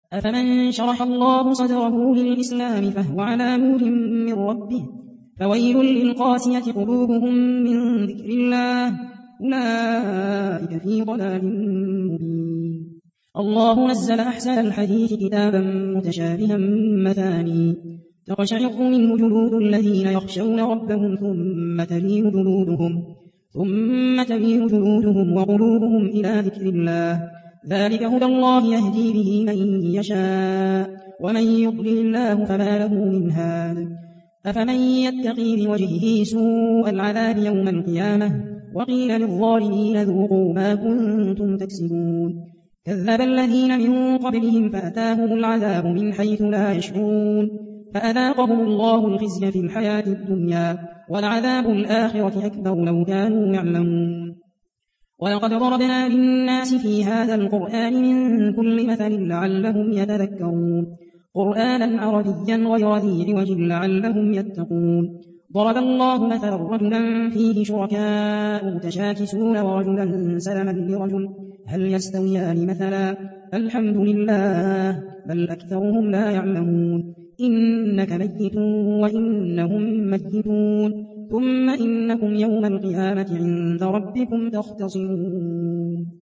أفمن شرح الله صدره للإسلام فهو على نور من ربه فويل للقاسية قلوبهم من ذكر الله أولئك في ضلال مبين. الله نزل أحسن الحديث كتابا متشابها مثاني تقشعر منه جلود الذين يخشون ربهم ثم تلين جلودهم وقلوبهم إلى ذكر الله ذلك هدى الله يهدي به من يشاء ومن يضلل الله فما له من هاد. أفمن يتقي بوجهه سوء العذاب يوم القيامة وقيل للظالمين ذوقوا ما كنتم تكسبون. كذب الذين من قبلهم فأتاهم العذاب من حيث لا يشعرون فأذاقهم الله الخزي في الحياة الدنيا والعذاب الآخرة أكبر لو كانوا يعلمون. ولقد ضربنا للناس في هذا القرآن من كل مثل لعلهم يتذكرون قرآنا عربيا غير ذي عوج لعلهم يتقون. ضرب الله مثلا رجلا فيه شركاء متشاكسون ورجلا سلما لرجل هل يستويان مثلا الحمد لله بل أكثرهم لا يعلمون. إنك ميت وإنهم ميتون ثم إنكم يوم القيامة عند ربكم تختصمون.